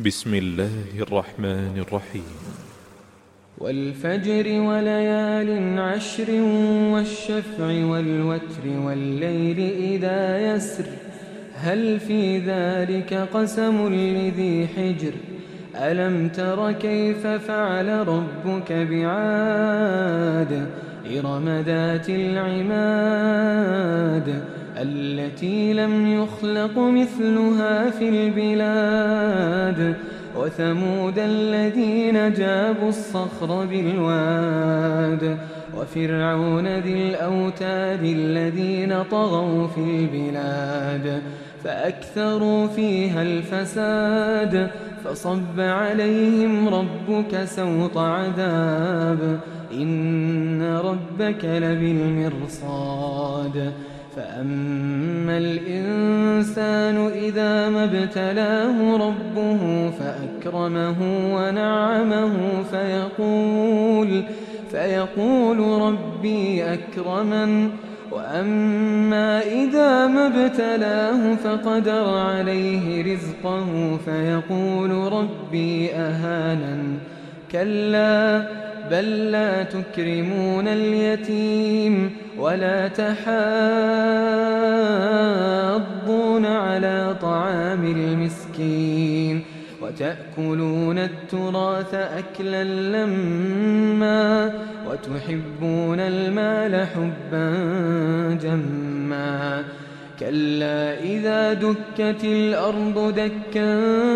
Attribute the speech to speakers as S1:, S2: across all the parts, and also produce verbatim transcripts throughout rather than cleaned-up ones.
S1: بسم الله الرحمن الرحيم.
S2: والفجر وليال عشر والشفع والوتر والليل إذا يسر هل في ذلك قسم لذي حجر ألم تر كيف فعل ربك بعاد إرم ذات العماد التي لم يخلق مثلها في البلاد وثمود الذين جابوا الصخر بالواد وفرعون ذي الأوتاد الذين طغوا في البلاد فأكثروا فيها الفساد فصب عليهم ربك سوط عذاب إن ربك لبالمرصاد فأما الإنسان إذا ما ابتلاه ربه فأكرمه ونعمه فيقول, فيقول ربي أكرمن وأما إذا ما ابتلاه فقدر عليه رزقه فيقول ربي أهانن كلا بل لا تكرمون اليتيم ولا تحاضون على طعام المسكين وتأكلون التراث أكلا لما وتحبون المال حبا جما كلا إذا دكت الأرض دكا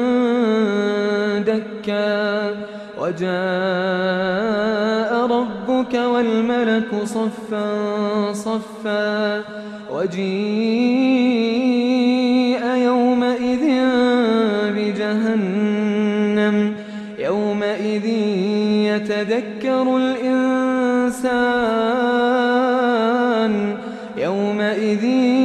S2: دكا وجاء ربك والملك صفا صفا وجيء يومئذ بجهنم يومئذ يتذكر الإنسان يومئذ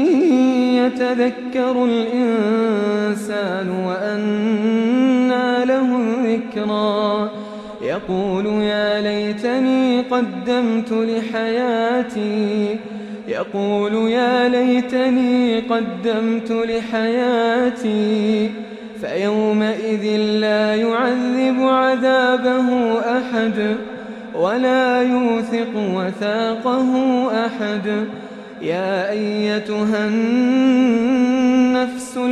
S2: يتذكر الإنسان وأنى له الذكرى يقول يا ليتني قدمت لحياتي يقول يا ليتني قدمت لحياتي فيومئذ لا يعذب عذابه أحد ولا يوثق وثاقه أحد يا أيتها النفس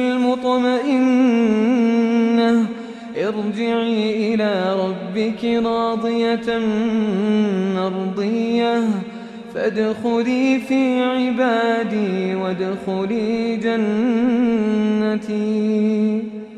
S2: المطمئنة ارجعي إلى ربك راضية مرضية فادخلي في عبادي وادخلي جنتي.